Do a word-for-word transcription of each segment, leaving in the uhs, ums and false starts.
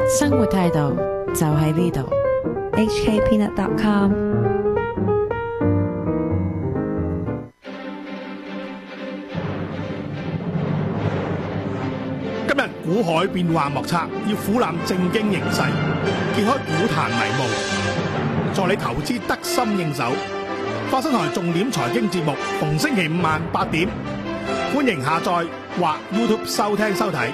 生活態度就喺呢度。 H K peanut dot com。 今日股海變幻莫測，要俯瞰正經形勢，揭開股壇迷霧，助你投資得心應手。花生台重點財經節目，逢星期五晚八點，歡迎下載或 YouTube 收聽收睇。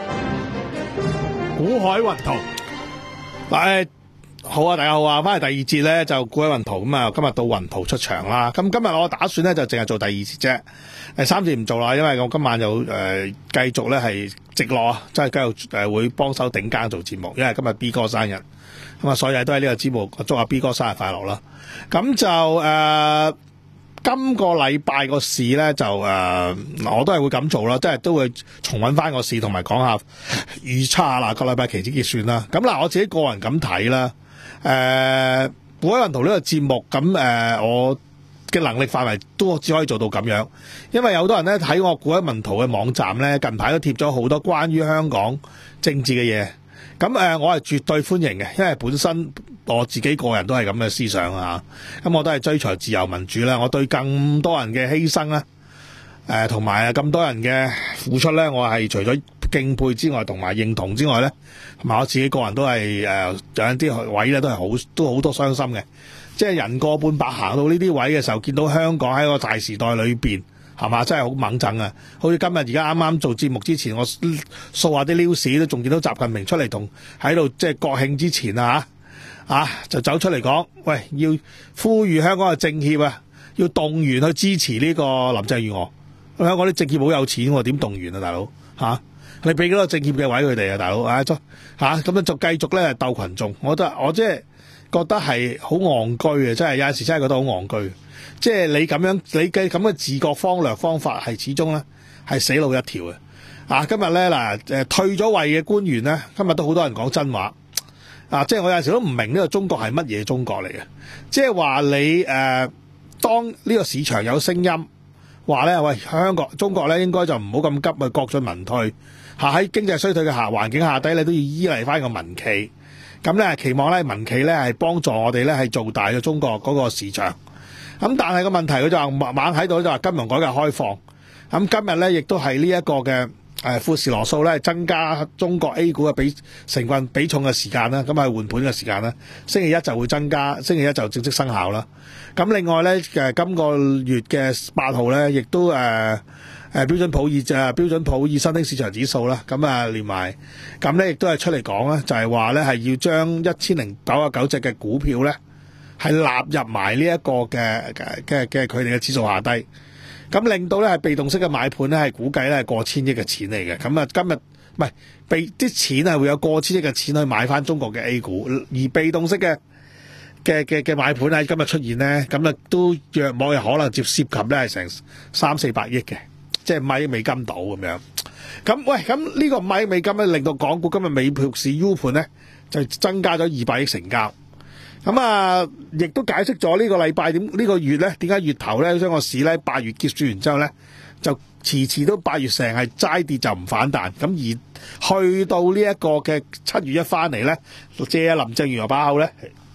股海雲圖，誒好啊，大家好啊！翻嚟第二節咧就股海雲圖咁啊，今日到雲圖出場啦。咁今日我打算咧就淨係做第二節啫，誒三節唔做啦，因為我今晚有誒、呃、繼續咧係直落啊，即係繼續誒會幫手頂更做節目，因為今日 B 哥生日，咁啊所有都係呢個節目祝阿 B 哥生日快樂啦。咁就誒、呃、今個禮拜個市咧就誒、呃、我都係會咁做啦，即係都會重溫翻個市，同埋講下預測下嗱個禮拜期指結算啦。咁嗱我自己個人咁睇啦。誒，股海雲圖呢個節目咁誒、呃，我嘅能力範圍都只可以做到咁樣，因為有好多人咧睇我股海雲圖嘅網站咧，近排都貼咗好多關於香港政治嘅嘢。咁誒、呃，我係絕對歡迎嘅，因為本身我自己個人都係咁嘅思想啊。咁我都係追隨自由民主啦，我對更多人嘅犧牲咧，誒同埋咁多人嘅付出咧，我係除咗敬佩之外，同埋認同之外咧，同埋我自己個人都係誒、呃、有一啲位咧都係好都好多傷心嘅，即係人過半百行到呢啲位嘅時候，見到香港喺個大時代裏邊係嘛，真係好猛憎啊！好似今日而家啱啱做節目之前，我掃下啲 news 都仲見到習近平出嚟同喺度即係國慶之前啊啊就走出嚟講，喂，要呼籲香港嘅政協啊，要動員去支持呢個林鄭月娥。香港啲政協好有錢喎，點動員啊，大佬嚇？啊你俾幾多政協嘅位佢哋啊，大佬啊，嚇咁樣就繼續咧鬥群眾，我覺得我即係覺得係好戇居嘅，真係有陣時真係覺得好戇居。即係你咁樣你嘅咁嘅治國方略方法係始終咧係死路一條嘅。啊，今日咧嗱誒退咗位嘅官員咧，今日都好多人講真話。啊，即係我有陣時都唔明呢個中國係乜嘢中國嚟嘅，即係話你誒、呃、當呢個市場有聲音話咧，喂，香港中國咧應該就唔好咁急啊，國進民退。嚇喺經濟衰退嘅下環境下底，你都要依賴翻個民企，咁咧期望咧民企咧係幫助我哋咧係做大咗中國嗰個市場。咁但係個問題佢就話猛喺度就話金融改革開放。咁今日咧亦都係呢一個嘅誒富時羅素咧增加中國 A 股嘅比成分比重嘅時間啦，咁係換盤嘅時間啦。星期一就會增加，星期一就正式生效啦。咁另外咧誒今個月嘅八號咧，亦都誒。呃誒標準普爾就係標準普爾新興市場指數啦，咁啊連埋咁咧，亦都係出嚟講咧，就係話咧係要將一千零九十九隻嘅股票咧係納入埋呢一個嘅嘅嘅佢哋嘅指數下低，咁令到咧係被動式嘅買盤咧係估計咧係過千億嘅錢嚟嘅，咁啊今日唔係被啲錢係會有過千億嘅錢去買翻中國嘅 A 股，而被動式嘅嘅嘅嘅買盤喺今日出現咧，咁啊都約莫有可能接涉及咧係成三四百億嘅。即係五億美金到咁樣，咁喂，咁呢個五億美金咧，令到港股今日美票市 U 盤咧就增加咗二百億成交，咁啊，亦都解釋咗呢個禮拜點呢個月咧點解月頭咧將個市咧八月結算完之後咧就遲遲都八月成係齋跌就唔反彈，咁而去到呢一個嘅七月一翻嚟咧，借林鄭月娥把口咧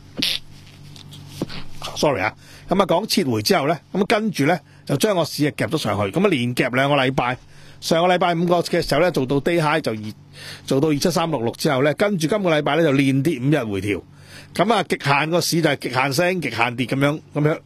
，sorry 啊，咁啊講撤回之後咧，咁跟住咧。就將個市啊夾咗上去，咁啊連夾兩個禮拜，上個禮拜五個嘅時候咧做到 day high 就二做到二七三六六之後咧，跟住今個禮拜咧就連跌五日回調，咁啊極限個市就係極限升極限跌咁樣咁樣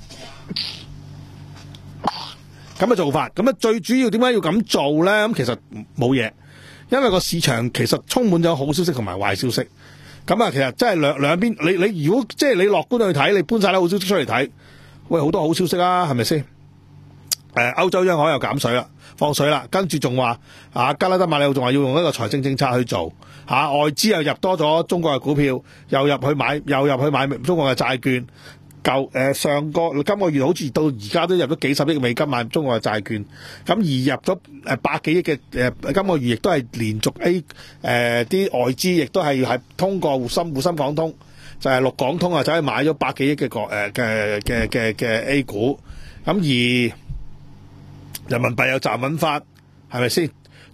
咁嘅做法，咁啊最主要點解要咁做咧？咁其實冇嘢，因為個市場其實充滿咗好消息同埋壞消息，咁啊其實真係兩兩邊，你你如果即係你樂觀去睇，你搬晒啲好消息出嚟睇，喂好多好消息啊，係咪先？誒歐洲央行又減水啦，放水啦，跟住仲話啊加拉德馬里奧仲話要用一個財政政策去做嚇、啊，外資又入多咗中國嘅股票，又入去買又入去買中國嘅債券，舊誒、呃、上個今個月好似到而家都入咗幾十億美金買中國嘅債券，咁而入咗誒百幾億嘅誒今個月亦都係連續 A 誒啲、呃、外資亦都係係通過滬深滬深港通就係陸港通啊，走去買咗百幾億嘅國誒嘅嘅嘅嘅 A 股，咁而人民幣又站穩翻，係咪先？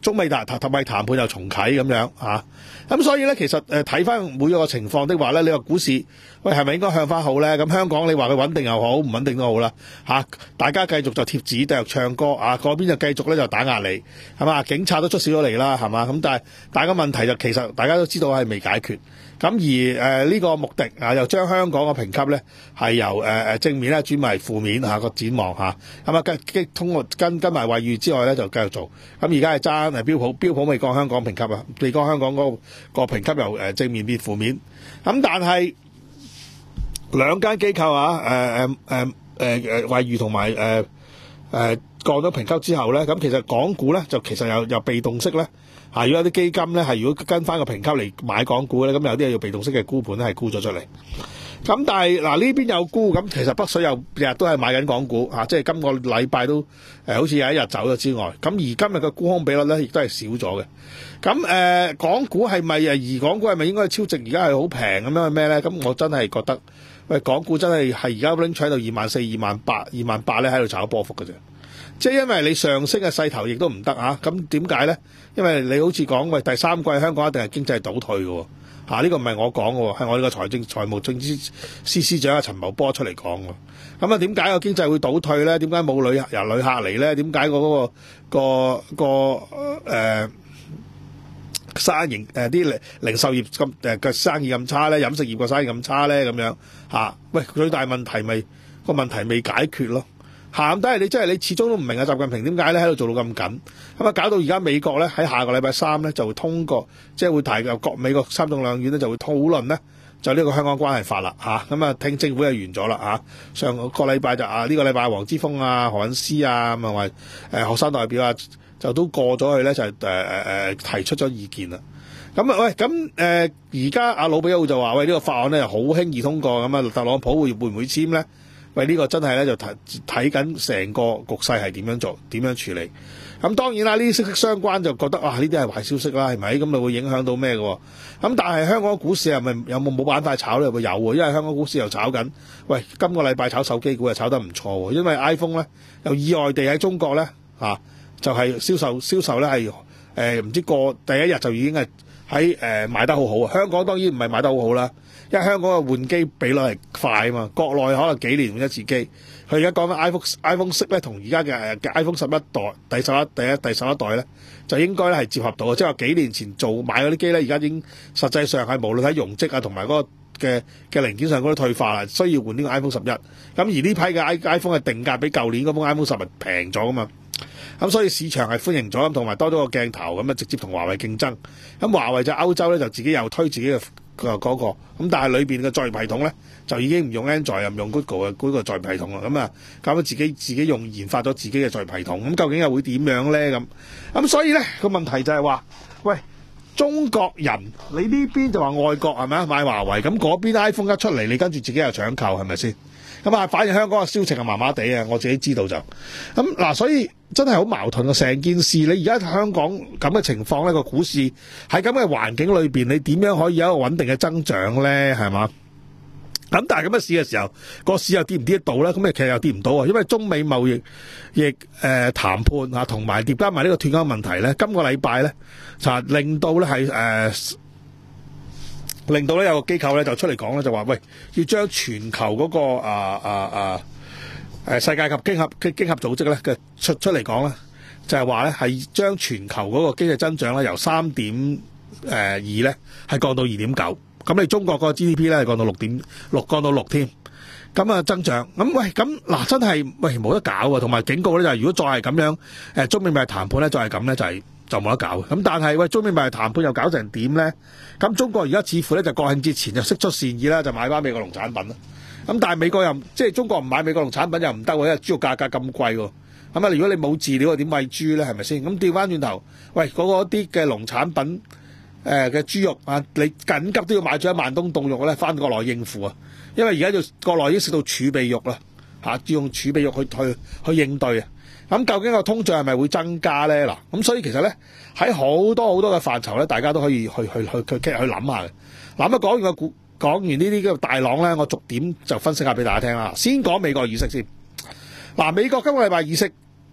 中美談同埋談判又重啟咁樣嚇。咁所以咧，其實誒睇翻每一個情況的話咧，你話股市喂係咪應該向翻好咧？咁香港你話佢穩定又好，唔穩定都好啦嚇。大家繼續就貼紙繼續唱歌啊，嗰邊就繼續咧就打壓你係嘛？警察都出少咗嚟啦係嘛？咁但係但係個問題就其實大家都知道係未解決。咁而誒呢、呃這個目的啊，又將香港嘅評級咧係由誒誒、呃、正面咧轉為負面嚇個、啊、展望嚇。咁啊跟跟通過跟跟埋惠譽之外咧就繼續做。咁而家係爭係標普標普未降香港評級啊，未降香港嗰、那個。個評級由誒正面變負面，咁但係兩間機構啊，誒誒誒誒誒惠譽同埋誒誒降咗評級之後咧，咁其實港股咧就其實又又被動式咧，嚇，如果有啲基金咧係如果跟翻個評級嚟買港股咧，咁有啲係要被動式嘅沽盤咧係沽咗出嚟。咁但係嗱呢邊有沽，咁其實北水又日日都係買緊港股嚇、啊，即係今個禮拜都誒、呃、好似有一日走咗之外，咁而今日嘅沽空比率咧亦都係少咗嘅。咁誒、呃、港股係咪誒而港股係咪應該超值？而家係好平咁樣係咩咧？咁我真係覺得喂，港股真係係而家拎取喺度二萬四、二萬八、二萬八咧喺度炒波幅嘅啫。即係因為你上升嘅勢頭亦都唔得啊！咁點解咧？因為你好似講喂第三季香港一定係經濟倒退嘅喎。嚇！呢個唔係我講嘅喎，係我呢個財政財務政司司司長阿陳茂波出嚟講嘅。咁啊，點解個經濟會倒退咧？點解冇旅遊旅客嚟咧？點解個嗰個個個誒生意誒啲零零售業咁誒嘅生意咁差咧？飲食業個生意咁差咧？咁樣嚇？喂，最大問題咪個問題未解決咯。鹹低係你真係你始終都唔明啊！習近平點解咧喺度做到咁緊咁啊？搞到而家美國咧喺下個禮拜三咧就會通過，即係會提及國美國參眾兩院咧就會討論咧就呢個香港關係法啦嚇。咁啊聽政府就完咗啦嚇。上個禮拜就啊呢、這個禮拜黃之鋒啊何韻詩啊咁啊話誒學生代表啊就都過咗去咧就係誒誒誒提出咗意見啦。咁啊喂咁誒而家阿魯比奧就話喂呢、這個法案咧好輕易通過咁啊特朗普會會唔會簽咧？喂，呢、這個真係咧就睇睇緊成個局勢係點樣做，點樣處理。咁當然啦，呢啲息息相關就覺得啊，呢啲係壞消息啦，係咪？咁就會影響到咩嘅？咁但係香港股市係咪有冇冇板塊炒咧？會有喎，因為香港股市又炒緊。喂，今個禮拜炒手機股又炒得唔錯喎，因為 iPhone 咧又意外地喺中國咧嚇、啊、就係、是、銷售銷售咧係誒唔知過第一日就已經係喺誒賣得好好啊！香港當然唔係賣得好好啦。因為香港嘅換機比率係快啊嘛，國內可能幾年換一次機。佢而家講緊 iPhone iPhone 六咧，同而家嘅嘅 iPhone 十一代第十一第一第十一代咧，就應該咧係接合到嘅。即係話幾年前做買嗰啲機咧，而家已經實際上係無論喺容積啊同埋嗰個嘅嘅零件上嗰啲退化啦，需要換呢個 iPhone 十一。咁而呢批嘅 iPhone 嘅定價比舊年嗰部 iPhone 十係平咗噶嘛。咁所以市場係歡迎咗，同埋多咗個鏡頭咁啊，直接同華為競爭。咁華為就歐洲咧就自己又推自己嘅。佢話嗰個咁，但係裏邊嘅作業系統咧就已經唔用 Android 又唔用 Google 嘅嗰個作業系統啦。咁啊，搞到自己自己用研發咗自己嘅作業系統。咁究竟又會點樣咧？咁咁所以咧個問題就係話，喂，中國人你呢邊就話愛國係咪啊？買華為咁嗰邊 iPhone 一出嚟，你跟住自己又搶購係咪先？咁啊，反而香港嘅銷情係麻麻地啊！我自己知道就咁嗱，所以真係好矛盾啊！成件事你而家香港咁嘅情況咧，個股市喺咁嘅環境裏邊，你點樣可以有一個穩定嘅增長咧？係嘛？咁但係咁嘅市嘅時候，個市又跌唔跌得到咧？咁其實又跌唔到啊！因為中美貿易亦誒、呃、談判啊，同埋疊加埋呢個脫歐問題咧，今個禮拜咧就係令到咧係誒。令到咧有個機構咧就出嚟講咧就話喂，要將全球嗰、那個啊啊啊誒世界級經合經合組織咧嘅出出嚟講咧，就係話咧係將全球嗰個經濟增長咧由三點誒二咧係降到二點九，咁你中國個 G D P 咧係降到六點六降到六添，咁啊增長咁喂咁嗱真係喂冇得搞啊，同埋警告咧就係、是、如果再係咁樣誒中美貿易談判咧再係咁咧就係、是。就冇得搞嘅，咁但係喂，中美貿易談判又搞成點咧？咁中國而家似乎咧就國慶節前就釋出善意啦，就買翻美國農產品啦。咁但係美國又即係中國唔買美國農產品又唔得喎，因為豬肉價格咁貴喎。咁啊，如果你冇飼料，點餵豬咧？係咪先？咁調翻轉頭，喂，嗰個啲嘅農產品誒嘅豬肉啊，你緊急都要買咗一萬噸凍肉咧，翻國內應付啊！因為而家就國內已經食到儲備肉啦，嚇、啊，要用儲備肉去去去應對啊！咁究竟個通脹係咪會增加咧？嗱，咁所以其實咧喺好多好多嘅範疇咧，大家都可以去去去去去諗下嘅。嗱，咁講完個股，講完呢啲嘅大浪咧，我逐點就分析下俾大家聽啦。先講美國議息先。嗱，美國今個禮拜議息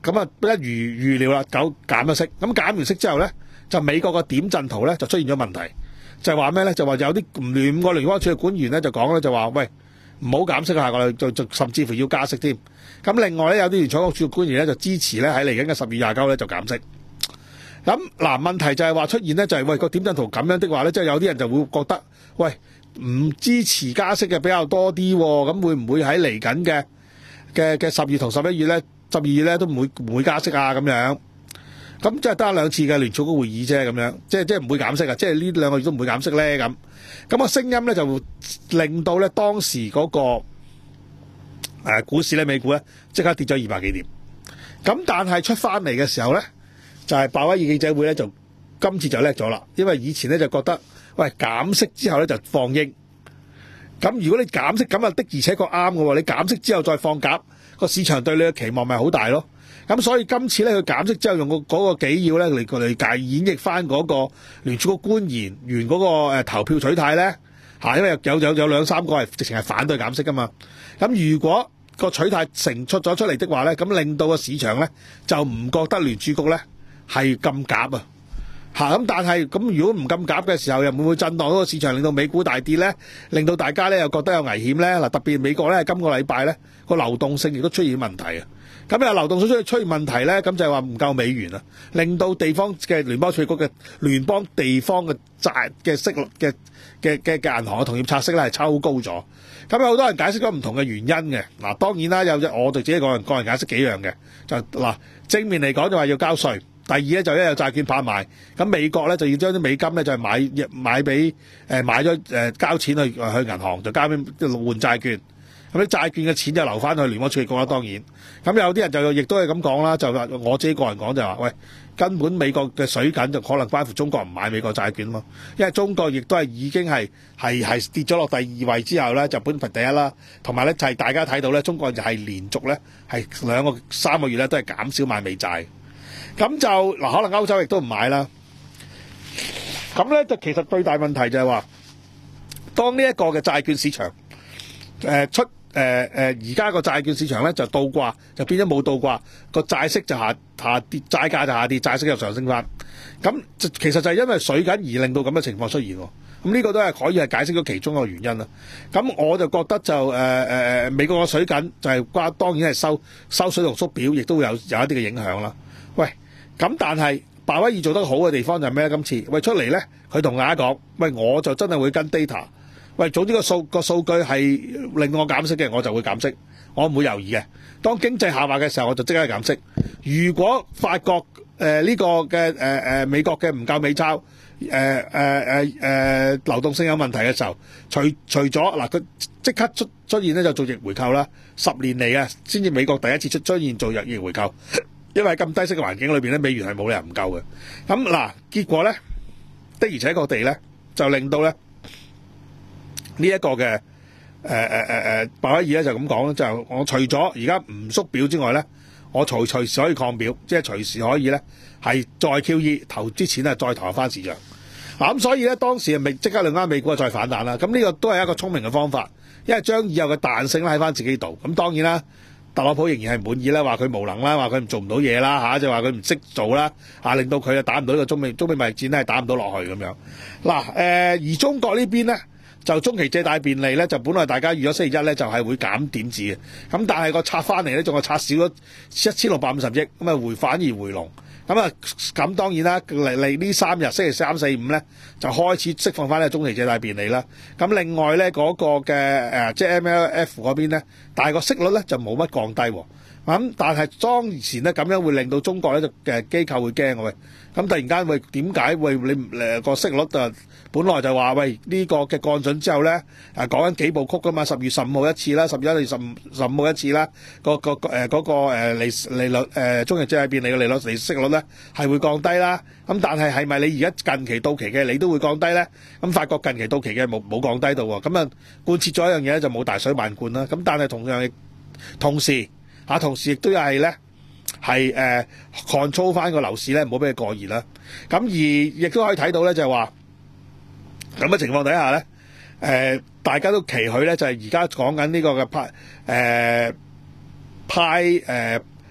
咁啊一如預料啦，九減咗息，咁減完息之後咧，就美國個點陣圖咧就出現咗問題，就係話咩咧？就話有啲唔聯個聯邦儲備管員咧就講咧就話喂，唔好減息啊，下個禮就就甚至乎要加息添。咁另外咧有啲聯儲局儲備管員咧就支持咧喺嚟緊嘅十月廿九咧就減息。咁嗱問題就係話出現咧就係喂個點陣圖咁樣的話咧，即係有啲人就會覺得喂唔支持加息嘅比較多啲，咁會唔會喺嚟緊嘅嘅嘅十月同十一月咧、十二月咧都唔會唔會加息啊咁樣？咁即係得兩次嘅聯儲局會議啫，咁樣即係即係唔會減息啊！即係呢兩個月都唔會減息咧咁。咁個聲音咧就會令到咧當時嗰個誒股市咧美股咧即刻跌咗二百幾點。咁但係出翻嚟嘅時候咧，就係鮑威爾記者會咧就今次就叻咗啦，因為以前咧就覺得喂減息之後咧就放鷹，咁如果你減息咁啊的而且確啱嘅喎，你減息之後再放鴿，個市場對你嘅期望咪好大咯。咁所以今次咧佢減息之後用個嗰個紀要咧嚟嚟解演繹翻嗰個聯儲局官員員嗰個誒投票取態咧嚇，因為有有有兩三個係直情係反對減息噶嘛。咁如果個取態成出咗出嚟的話咧，咁令到個市場咧就唔覺得聯儲局咧係咁鴿啊嚇。咁但係咁如果唔咁鴿嘅時候，又會唔會震盪嗰個市場，令到美股大跌咧？令到大家咧又覺得有危險咧？嗱，特別美國咧今個禮拜咧個流動性亦都出現問題啊。咁啊，流動性出出現問題咧，咁就係話唔夠美元啊，令到地方嘅聯邦儲備局嘅聯邦地方嘅債嘅息率嘅嘅嘅嘅銀行嘅同業拆息咧係抽高咗。咁有好多人解釋咗唔同嘅原因嘅。嗱，當然啦，有隻我哋自己個人個人解釋幾樣嘅，就嗱正面嚟講就話要交稅，第二咧就因為有債券拍賣，咁美國咧就要將啲美金咧就係買買俾誒買咗誒交錢去去銀行，就交俾換債券。咁啲債券嘅錢就留翻去聯邦儲備局啦，當然。咁有啲人就亦都係咁講啦，就話我自己個人講就話，喂，根本美國嘅水緊就可能關乎中國唔買美國債券咯，因為中國亦都係已經係係係跌咗落第二位之後咧，就本排第一啦。同埋咧就係大家睇到咧，中國就係連續咧係兩個三個月咧都係減少買美債。咁就嗱，可能歐洲亦都唔買啦。咁咧就其實最大問題就係話，當呢一個嘅債券市場誒、呃、出。誒誒，而家個債券市場咧就倒掛，就變咗冇倒掛，個債息就下下跌，債價就下跌，債息又上升翻。咁其實就係因為水緊而令到咁嘅情況出現喎。咁呢個都係可以係解釋咗其中一個原因啦。咁我就覺得就誒誒誒，美國個水緊就係關，當然係收收水同縮表，亦都會有有一啲嘅影響啦。喂，咁但係鮑威爾做得好嘅地方就係咩咧？今次喂出嚟咧，佢同大家講，喂我就真係會跟 data。喂，總之個數個數據係令我減息嘅，我就會減息，我唔會猶豫嘅。當經濟下滑嘅時候，我就即刻減息。如果發覺誒呢、呃這個嘅誒誒美國嘅唔夠美鈔，誒誒誒誒流動性有問題嘅時候，除除咗嗱佢即刻出出現咧就做逆回購啦，十年嚟啊先至美國第一次出出現做逆逆回購，因為咁低息嘅環境裏邊咧，美元係冇理由唔夠嘅。咁嗱結果咧的而且確地咧就令到咧。呢、這、一個嘅誒誒誒誒鮑威爾咧就咁講，就我除咗而家唔縮表之外咧，我隨隨時可以擴表，即係隨時可以咧係再 Q E 投啲錢咧再投入翻市場。嗱咁所以咧當時咪即刻令翻美股再反彈啦。咁呢個都係一個聰明嘅方法，因為將以後嘅彈性咧喺翻自己度。咁當然啦，特朗普仍然係滿意啦，話佢無能啦，話佢做唔到嘢啦嚇，就話佢唔識做啦嚇，令到佢啊打唔到呢個中美中美貿易戰咧係打唔到落去咁樣。嗱誒、呃、而中國呢邊咧。就中期借貸便利咧，就本來大家預咗星期一咧就係、是、會減點子嘅，咁但係個拆翻嚟咧，仲係拆少咗一千六百五十億，咁啊回反而回籠，咁啊咁當然啦，嚟嚟呢三日星期三四五咧就開始釋放翻呢個中期借貸便利啦。咁另外咧嗰、那個嘅誒、呃、即係 M L F 嗰邊咧，但係個息率咧就冇乜降低喎。咁但係當前咧咁樣會令到中國咧就嘅機構會驚喎。咁突然間會點解會你誒個息率就本來就話喂呢、這個嘅降準之後咧誒講緊幾部曲噶嘛，十月十五號一次啦，十一月十五十五號一次啦，個個誒嗰個誒利利率誒中期借貸便利嘅利率利息率咧係會降低啦。咁但係係咪你而家近期到期嘅你都會降低咧？咁發覺近期到期嘅冇冇降低到喎。咁啊貫徹咗一樣嘢咧就冇大水漫灌啦。咁但係同樣同時嚇同時亦都係咧。係誒 control 翻個樓市咧，唔好俾佢過熱啦。咁而亦都可以睇到咧，就係話咁嘅情況底下咧，誒、呃、大家都期許咧，就係而家講緊呢個嘅派誒派誒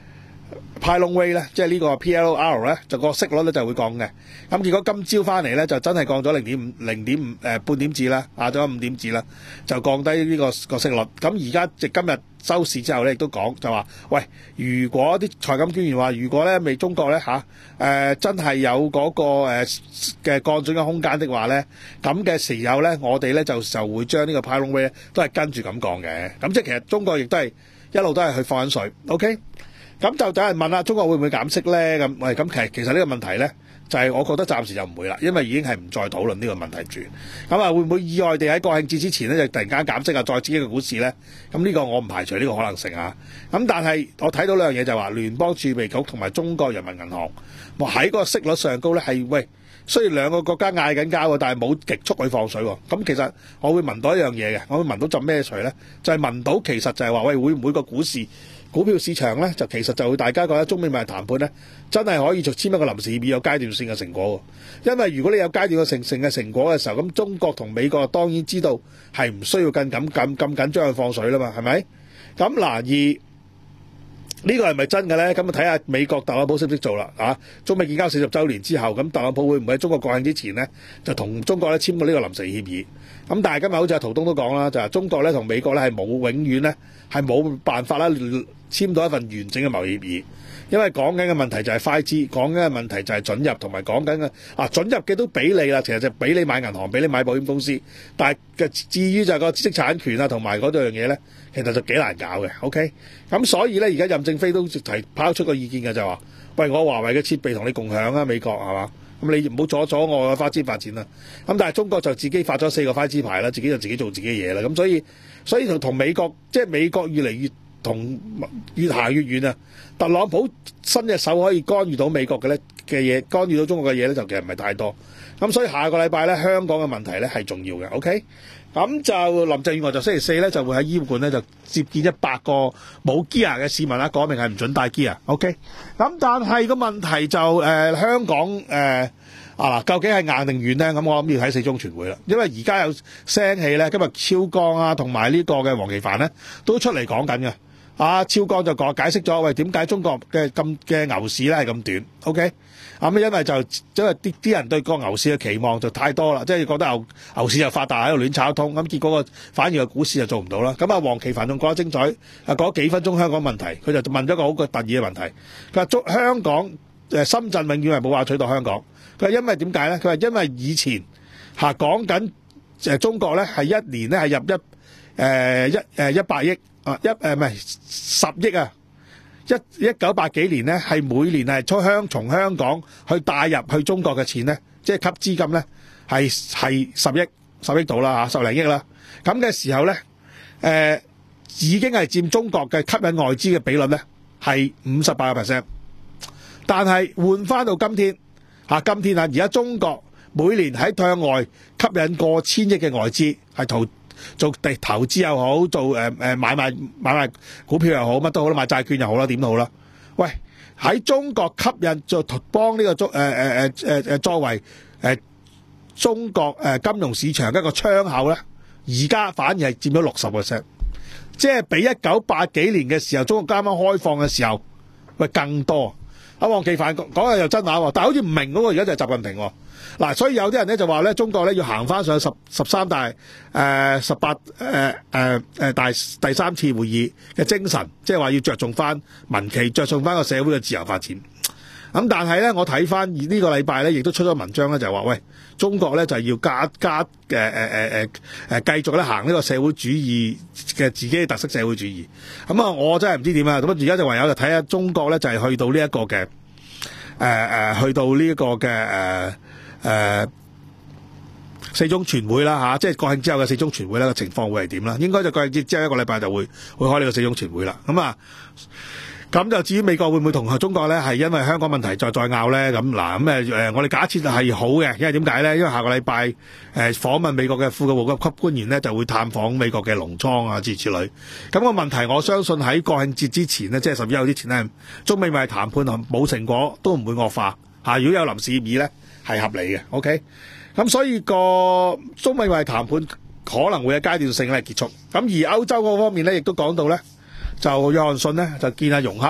派 long rate 咧，即係呢個 P L R 咧，就個息率咧就會降嘅。咁結果今朝翻嚟咧，就真係降咗零點五、零點五誒半點子啦，下咗五點子啦，就降低呢個個息率。咁而家即今日收市之後咧，亦都講就話，喂，如果啲財金官員話，如果咧未中國咧嚇誒、呃、真係有嗰、那個誒嘅、呃、降準嘅空間的話咧，咁嘅時候咧，我哋咧就就會將呢個派 long rate 咧都係跟住咁降嘅。咁即係其實中國亦都係一路都係去放緊水 ，OK？咁就有人問啦，中國會唔會減息咧？咁喂，咁其實其實呢個問題咧，就係、是、我覺得暫時就唔會啦，因為已經係唔再討論呢個問題住。咁啊，會唔會意外地喺國慶節之前咧，就突然間減息啊，再刺激個股市咧？咁呢個我唔排除呢個可能性啊。咁但係我睇到兩樣嘢就係話，聯邦儲備局同埋中國人民銀行，喺個息率上高咧係喂，雖然兩個國家嗌緊交，但係冇極速去放水喎。咁其實我會聞到一樣嘢嘅，我會聞到陣咩水咧？就係、是、聞到其實就係話喂，會唔會個股市？股票市場咧就其實就會大家覺得中美貿易談判咧真係可以做簽一個臨時協議，有階段性嘅成果喎。因為如果你有階段性性嘅成果嘅時候，咁中國同美國當然知道係唔需要咁緊咁咁緊張去放水啦嘛，係咪？咁嗱，而呢個係咪真嘅咧？咁啊睇下美國特朗普識唔識做啦啊！中美建交四十週年之後，咁特朗普會唔會喺中國國慶之前咧就同中國咧簽過呢個臨時協議？咁但係今日好似阿陶東都講啦，就係、是、中國咧同美國咧係冇永遠咧係冇辦法啦簽到一份完整嘅貿易協議，因為講緊嘅問題就係 五 G， 講緊嘅問題就係准入，同埋講緊嘅啊准入嘅都俾你啦，其實就俾你買銀行，俾你買保險公司，但係嘅至於就係個知識產權啊同埋嗰樣嘢咧，其實就幾難搞嘅。OK，咁所以咧而家任正非都提拋出個意見嘅就話，喂，我華為嘅設備同你共享啊，美國係嘛？咁你唔好阻阻我嘅 五 G 發展啦。咁但係中國就自己發咗四個 五 G 牌啦，自己就自己做自己嘢啦。咁所以所以同同美國即係美國越嚟越同越行越遠啊！特朗普伸隻手可以干預到美國嘅咧嘅嘢，干預到中國嘅嘢咧就其實唔係太多。咁所以下個禮拜咧香港嘅問題咧係重要嘅。OK，咁就林鄭月娥就星期四咧就會喺醫館咧就接見一百個冇 gear 嘅市民啦，講明係唔準帶 gear。OK，咁但係個問題就誒、呃、香港誒。呃啊！究竟係硬定軟咧？咁我諗要睇四中全會啦，因為而家有聲氣咧，今日超剛啊，同埋呢個嘅黃奇帆咧都出嚟講緊嘅。啊，超剛就講解釋咗，喂，點解中國嘅咁嘅牛市咧係咁短 ？OK，咁因為就因為啲啲人對個牛市嘅期望就太多啦，即係覺得牛牛市就發達喺度亂炒通，咁結果個反而個股市就做唔到啦。咁啊，黃奇帆仲講得精彩，啊講幾分鐘香港問題，佢就問咗個好個特異嘅問題，佢話中香港誒深圳永遠係冇話取代香港。佢話因為點解咧？佢話因為以前嚇講緊誒中國咧係一年咧係入一誒一誒一百億啊一誒唔係十億啊一一九八幾年咧係每年係出香從香港去帶入去中國嘅錢咧，即係吸資金咧係係十億十億到啦嚇十零億啦。咁嘅時候咧誒、呃、已經係佔中國嘅吸引外資嘅比率咧係五十八個 percent， 但係換翻到今天。啊！今天啊，而家中國每年喺向外吸引過千億嘅外資，係投做地投資又好，做誒誒、呃、買賣買賣股票又好，乜都好啦，買債券又好啦，點都好啦。喂，喺中國吸引做幫呢個中誒誒誒誒誒作為誒、呃、中國誒、呃、金融市場一個窗口咧，而家反而係佔咗六十 percent， 即係比一九八幾年嘅時候中國啱啱開放嘅時候，喂更多。阿黃奇帆講嘅又真話喎，但係好似唔明嗰個而家就係習近平喎。嗱，所以有啲人咧就話咧，中國咧要行翻上十十三大誒十八誒誒誒大第三次會議嘅精神，即係話要着重翻民企，着重翻個社會嘅自由發展。咁但係咧，我睇翻呢個禮拜咧，亦都出咗文章咧，就係話喂，中國咧就係要加加誒誒誒誒誒繼續咧行呢個社會主義嘅自己嘅特色社會主義。咁啊，我真係唔知點啊！咁而家就唯有就睇下中國咧，就係去到呢一個嘅誒誒，去到呢一個嘅誒誒四中全會啦嚇，即係國慶之後嘅四中全會咧個情況會係點啦？應該就國慶之後一個禮拜就會會開呢個四中全會啦。咁啊〜咁就至於美國會唔會同中國咧係因為香港問題再再拗咧？咁嗱咁誒誒，我哋假設係好嘅，因為點解咧？因為下個禮拜誒訪問美國嘅副部級官員咧就會探訪美國嘅農倉啊諸如此類。咁個問題，我相信喺國慶節之前咧，即係十一號之前咧，中美貿易談判冇成果都唔會惡化嚇。如果有臨時協議咧係合理嘅 ，OK。咁所以個中美貿易談判可能會有階段性咧結束。咁而歐洲嗰方面咧亦都講到咧。就約翰遜咧就見阿容克，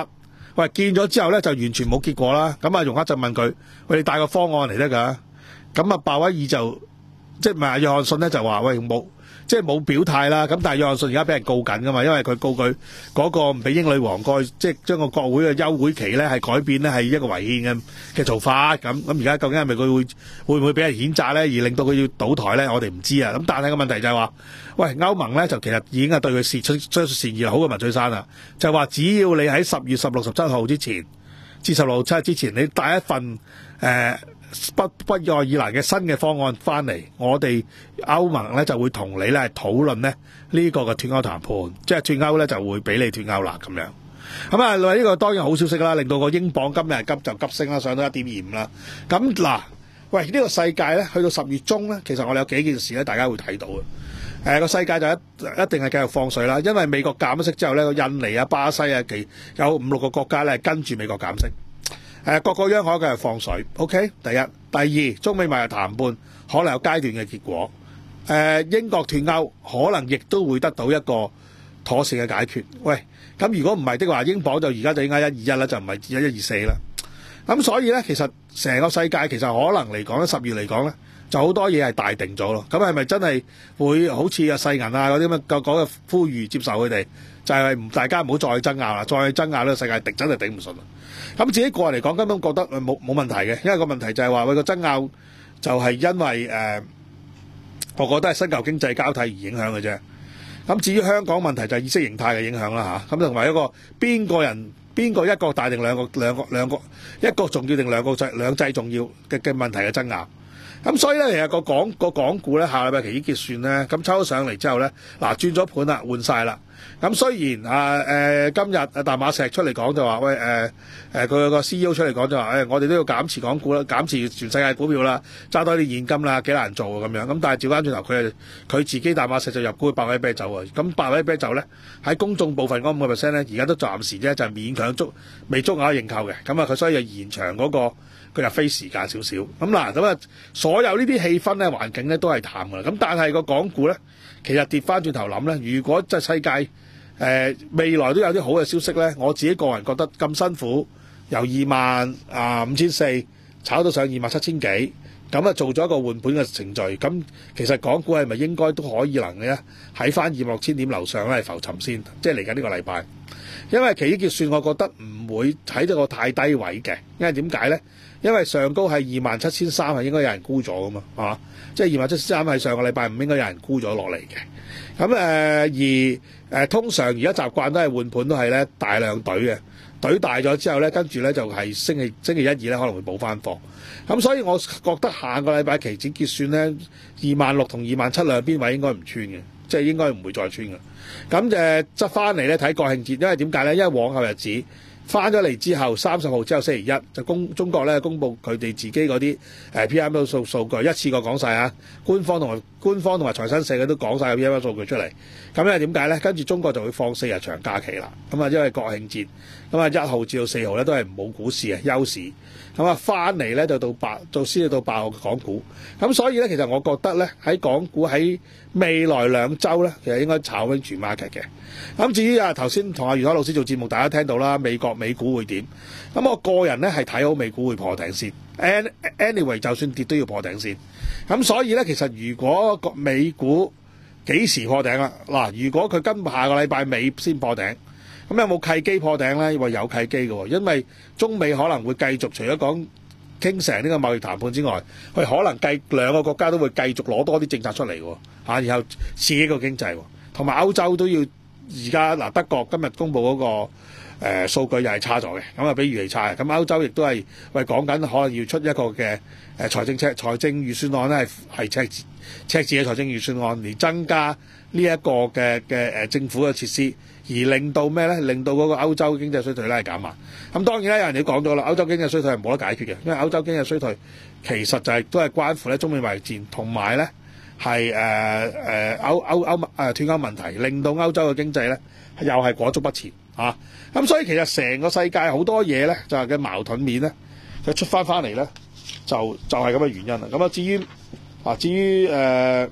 喂，見咗之後咧就完全冇結果啦。咁啊，容克就問佢：喂，你帶個方案嚟得㗎？咁啊，鮑威爾就即係唔係約翰遜咧就話：喂，冇。即係冇表態啦，咁但係約翰遜而家俾人告緊噶嘛，因為佢告佢嗰個唔俾英女王蓋，即係將個國會嘅休會期咧係改變咧係一個違憲嘅嘅做法，咁咁而家究竟係咪佢會會唔會俾人譴責咧，而令到佢要倒台咧？我哋唔知啊。咁但係個問題就係話，喂，歐盟咧就其實已經係對佢示出出善意好過文翠珊啦，就係話只要你喺十月十六十七號之前至十六七日之前，你帶一份誒。呃不不愛爾蘭嘅新嘅方案翻嚟，我哋歐盟咧就會同你咧討論咧呢個嘅脫歐談判，即係脫歐咧就會俾你脫歐啦咁樣。咁啊，呢個當然好消息啦，令到個英鎊今日係急就急升啦，上到一點二五啦。咁嗱，喂，呢個世界咧去到十月中咧，其實我哋有幾件事咧，大家會睇到嘅。誒個世界就一一定係繼續放水啦，因為美國減咗息之後咧，印尼啊、巴西啊，其有五六個國家咧跟住美國減息。誒各個央行繼續放水 ，OK？第一，第二，中美貿易談判可能有階段嘅結果。誒英國脫歐可能亦都會得到一個妥善嘅解決。喂，咁如果唔係的話，英鎊就而家就應該一二一啦，就唔係一一二四啦。咁所以咧，其實成個世界其實可能嚟講咧，十月嚟講咧，就好多嘢係大定咗咯。咁係咪真係會好似阿世銀啊嗰啲咁嘅講嘅呼籲接受佢哋？就係唔大家唔好再爭拗啦，再爭拗呢個世界頂真係頂唔順啦。咁自己個人嚟講，根本覺得冇冇問題嘅，因為個問題就係話佢個爭拗就係因為誒、呃，我覺得係新舊經濟交替而影響嘅啫。咁至於香港問題就係意識形態嘅影響啦嚇。咁同埋一個邊個人邊個一國大定兩個兩個兩個一國重要定兩個制兩制重要嘅嘅問題嘅爭拗。咁所以咧，其實個港個港股咧，下禮拜期已結算咧，咁抽咗上嚟之後咧，嗱轉咗盤啦，換晒啦。咁雖然啊誒、呃、今日啊淡馬錫出嚟講就話，喂誒誒佢個 C E O 出嚟講就話，誒、哎、我哋都要減持港股啦，減持全世界股票啦，揸多啲現金啦，幾難做咁樣。咁但係調翻轉頭，佢係佢自己淡馬錫就入股百威啤酒啊。咁百威啤酒咧喺公眾部分嗰五個 percent 咧，而家都暫時啫就係勉強足未足額認購嘅。咁啊佢所以就延長嗰、那個。佢入飛時間少少，咁嗱，咁啊，所有呢啲氣氛咧、環境咧都係淡㗎啦。咁但係個港股咧，其實跌翻轉頭諗咧，如果即係世界誒、呃、未來都有啲好嘅消息咧，我自己個人覺得咁辛苦，由二萬啊五千四炒到上二萬七千幾，咁啊做咗一個換盤嘅程序，咁其實港股係咪應該都可以能嘅喺翻二萬六千點樓上咧浮沉先，即係嚟緊呢個禮拜，因為期指結算，我覺得唔會睇到個太低位嘅，因為點解咧？因為上高係二萬七千三係應該有人沽咗噶嘛，係嘛？即係二萬七千三係上個禮拜五應該有人沽咗落嚟嘅。咁誒、呃、而誒、呃、通常而家習慣都係換盤都係咧大量隊嘅，隊大咗之後咧，跟住咧就係星期星期一二咧可能會補翻貨。咁所以我覺得下個禮拜期指結算咧，二萬六同二萬七兩邊位應該唔穿嘅，即係應該唔會再穿嘅。咁誒執翻嚟咧睇國慶節，因為點解咧？因為往後日子。翻咗嚟之後，三十號之後星期一就公中國咧公佈佢哋自己嗰啲誒 P M I 數數據，一次過講晒啊！官方同埋官方同埋財新社嘅都講晒個 P M I 數據出嚟。咁咧點解咧？跟住中國就會放四日長假期啦。咁啊，因為國慶節，咁啊一號至到四號咧都係冇股市啊，休市。咁啊翻嚟咧就到八到先至到八號港股。咁所以咧，其實我覺得咧喺港股喺未來兩週咧，其實應該炒緊全 market 嘅。咁至於啊頭先同阿余海老師做節目，大家聽到啦，美國美股會點？咁我個人咧係睇好美股會破頂先。anyway 就算跌都要破頂先。咁所以咧，其實如果個美股幾時破頂啊？嗱，如果佢今下個禮拜尾先破頂，咁有冇契機破頂咧？話有契機嘅喎，因為中美可能會繼續除咗講傾成呢個貿易談判之外，佢可能繼兩個國家都會繼續攞多啲政策出嚟喎，嚇，然後刺激個經濟，同埋歐洲都要。而家嗱，德國今日公布嗰、那個誒、呃、數據又係差咗嘅，咁啊比預期差嘅。咁歐洲亦都係喂講緊可能要出一個嘅誒財政赤財政預算案咧，係係赤字赤字嘅財政預算案，而增加呢一個嘅嘅誒政府嘅設施，而令到咩咧？令到嗰個歐洲經濟衰退咧係減慢。咁當然咧，有人哋講咗啦，歐洲經濟衰退係冇得解決嘅，因為歐洲經濟衰退其實就係、是、都係關乎咧中美貿易戰同埋咧。係誒誒歐歐歐誒脫歐問題，令到歐洲嘅經濟咧又係裹足不前啊！咁所以其實成個世界好多嘢咧，就係、是、嘅矛盾面咧，佢出翻翻嚟咧，就就係咁嘅原因啦。咁啊，至於啊，至於誒、呃，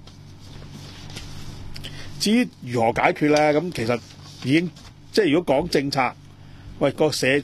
至於如何解決咧？咁其實已經即係如果講政策，喂個社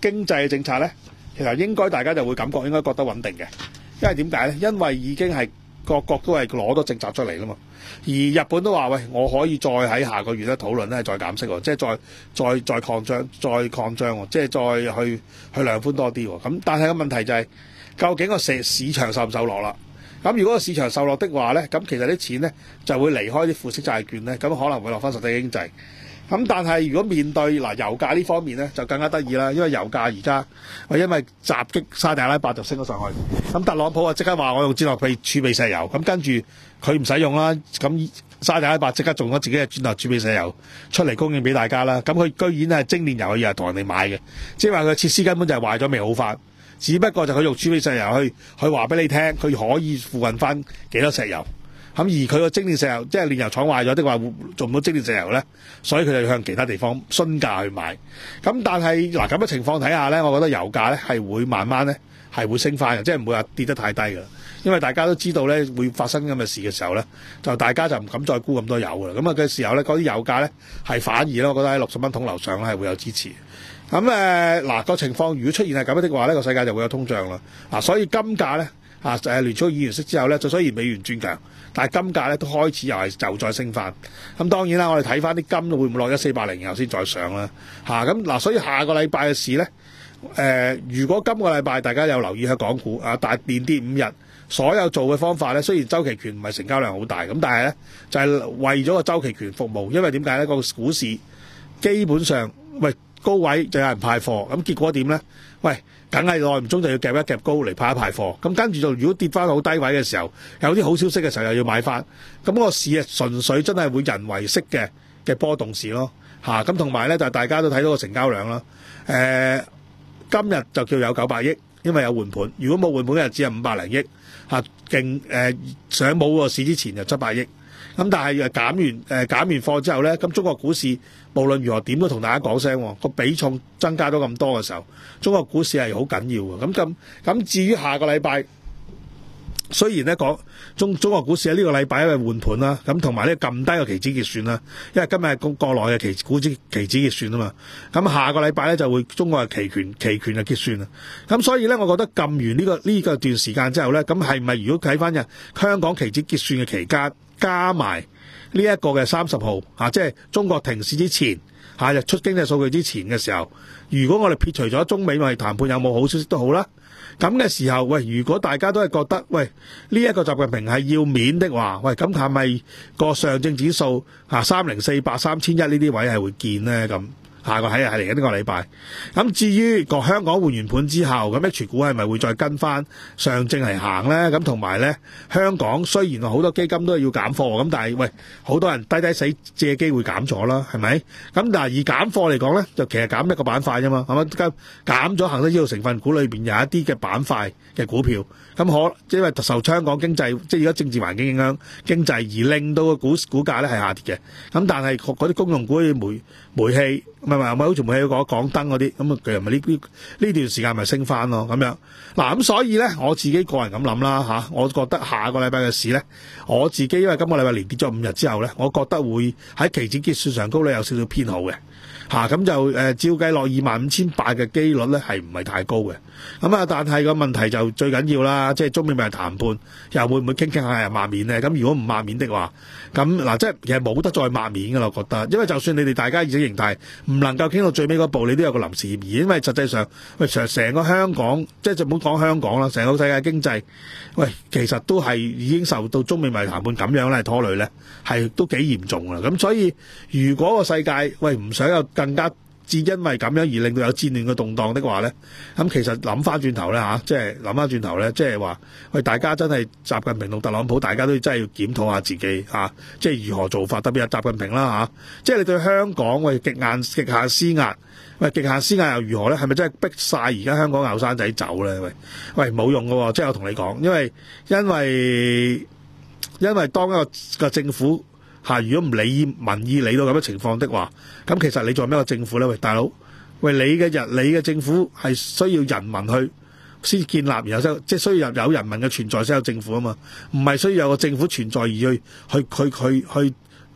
經濟嘅政策咧，其實應該大家就會感覺應該覺得穩定嘅，因為點解咧？因為已經係各國都係攞咗政策出嚟啦嘛。而日本都話：喂，我可以再喺下個月咧討論咧，再減息喎，即係再再再擴張，再擴張喎，即係再去去量寬多啲喎。咁但係個問題就係、是，究竟個市市場受唔受落啦？咁如果個市場受落的話咧，咁其實啲錢咧就會離開啲負息債券咧，咁可能會落翻實體經濟。咁但係如果面對嗱油價呢方面咧，就更加得意啦，因為油價而家喂因為襲擊沙特阿拉伯就升咗上去，咁特朗普啊即刻話我用戰略備儲備石油，咁跟住佢唔使用啦，咁沙特阿拉伯即刻做咗自己嘅戰略儲備石油出嚟供應俾大家啦，咁佢居然係精煉油，又係同人哋買嘅，即係話佢設施根本就係壞咗未好翻，只不過就佢用儲備石油去去話俾你聽，佢可以付運翻幾多石油。咁而佢個精煉石油，即係煉油廠壞咗的話，做唔到精煉石油咧，所以佢就要向其他地方詢價去買。咁但係嗱咁嘅情況底下咧，我覺得油價咧係會慢慢咧係會升翻嘅，即係唔會話跌得太低㗎。因為大家都知道咧會發生咁嘅事嘅時候咧，就大家就唔敢再沽咁多油㗎啦。咁啊嘅時候咧，嗰啲油價咧係反而咧，我覺得喺六十蚊桶樓上咧係會有支持。咁誒嗱個情況，如果出現係咁的話呢，個世界就會有通脹啦。嗱、啊，所以金價咧啊誒聯儲議員息之後咧，就雖然美元轉強，但係金價咧都開始又係就再升翻。咁當然啦，我哋睇翻啲金會唔會落一四八零，然後先再上啦嚇。咁、啊、嗱，所以下個禮拜嘅事咧，誒、呃、如果今個禮拜大家有留意喺港股啊，但係連跌五日，所有做嘅方法咧，雖然周期權唔係成交量好大，咁但係咧就係、是、為咗個周期權服務。因為點解咧？個股市基本上喂高位就有人派貨，咁結果點咧？喂，梗係耐唔中就要夾一夾高嚟派一派貨，咁跟住就如果跌翻好低位嘅時候，有啲好消息嘅時候又要買翻，咁個市啊純粹真係會人為式嘅嘅波動市咯嚇。咁同埋咧就係大家都睇到個成交量啦。誒、呃，今日就叫有九百億，因為有換盤。如果冇換盤嘅日子係五百零億嚇，勁、啊、誒、呃、上冇個市之前就七百億。咁但係誒減完誒、呃、減完貨之後咧，咁中國股市無論如何點都同大家講聲，個比重增加咗咁多嘅時候，中國股市係好緊要嘅。咁咁咁至於下個禮拜，雖然咧講中中國股市喺呢個禮拜因為換盤啦，咁同埋呢撳低個期指結算啦，因為今日係國國內嘅期股指期指結算啊嘛。咁下個禮拜咧就會中國嘅期權期權嘅結算啊。咁所以咧，我覺得撳完呢、這個呢、這個段時間之後咧，咁係咪如果睇翻嘅香港期指結算嘅期間？加埋呢一個嘅三十號嚇，即係中國停市之前嚇，日出經濟數據之前嘅時候，如果我哋撇除咗中美貿易談判有冇好消息都好啦，咁嘅時候，喂，如果大家都係覺得喂呢一個習近平係要面的話，喂咁係咪個上證指數嚇三零四八三千一呢啲位係會見呢？咁？下個係係嚟緊呢個禮拜，咁至於個香港換完盤之後，咁 H 股係咪會再跟翻上證嚟行咧？咁同埋咧，香港雖然好多基金都係要減貨，咁但係喂，好多人低低死借機會減咗啦，係咪？咁但係而減貨嚟講咧，就其實減一個板塊啫嘛，係咪？減咗恒生指數成分股裏邊有一啲嘅板塊嘅股票，咁可因為受香港經濟即係而家政治環境影響經濟而令到個股股價咧係下跌嘅，咁但係嗰啲公用股嘅煤煤氣。唔係唔係，好似煤氣講港燈嗰啲，咁啊佢又咪呢呢呢段時間咪升翻咯咁樣。嗱咁所以咧，我自己個人咁諗啦嚇，我覺得下個禮拜嘅市咧，我自己因為今個禮拜連跌咗五日之後咧，我覺得會喺期指結算上高咧有少少偏好嘅嚇，咁就誒、呃、照計落二萬五千八嘅機率咧係唔係太高嘅。咁啊，但係個問題就最緊要啦，即係中美咪係談判，又會唔會傾傾下又抹面咧？咁如果唔抹面的話，咁嗱即係其實冇得再抹面㗎啦，我覺得，因為就算你哋大家意識形態唔能夠傾到最尾嗰步，你都有個臨時協議，因為實際上喂成成個香港，即係就唔好講香港啦，成個世界經濟，喂其實都係已經受到中美貿易談判咁樣咧拖累咧，係都幾嚴重啦。咁所以如果個世界喂唔想有更加至因為咁樣而令到有戰亂嘅動盪的話咧，咁其實諗翻轉頭咧嚇，即係諗翻轉頭咧，即係話喂大家真係習近平同特朗普，大家都真係要檢討下自己嚇、啊，即係如何做法，特別係習近平啦嚇、啊，即係你對香港喂極硬極限施壓，喂極限施壓又如何咧？係咪真係逼晒而家香港後生仔走咧？喂喂冇用㗎喎，即係我同你講，因為因為因為當一個個政府。嚇！如果唔理民意理到咁嘅情況的話，咁其實你做咩個政府咧？喂，大佬，喂你嘅人，你嘅政府係需要人民去先建立，然後即即係需要有人民嘅存在先有政府啊嘛，唔係需要有個政府存在而去去去去去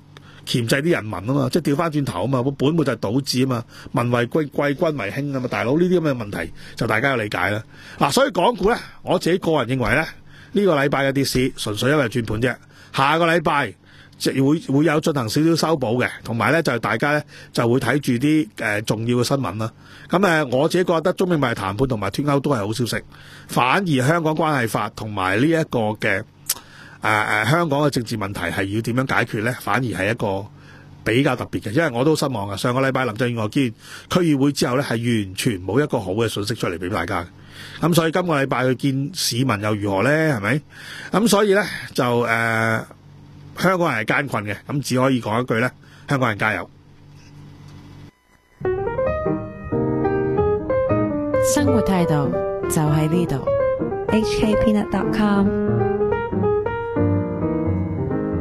鉗制啲人民啊嘛，即係調翻轉頭啊嘛，本末就係倒置啊嘛，民為貴貴君為輕啊嘛，大佬呢啲咁嘅問題就大家有理解啦。嗱、啊，所以港股咧，我自己個人認為咧，呢、呢個禮拜嘅跌市純粹因為轉盤啫，下個禮拜即係會會有進行少少修補嘅，同埋咧就係大家咧就會睇住啲誒重要嘅新聞啦。咁誒我自己覺得中美貿易談判同埋脫歐都係好消息，反而香港關係法同埋呢一個嘅誒誒香港嘅政治問題係要點樣解決咧，反而係一個比較特別嘅，因為我都失望嘅。上個禮拜林鄭月娥見區議會之後咧，係完全冇一個好嘅信息出嚟俾大家嘅。咁所以今個禮拜去見市民又如何咧？係咪？咁所以咧就誒、呃、香港人係艱困嘅，咁只可以講一句咧，香港人加油。 生活態度就喺呢度。 H K Peanut dot com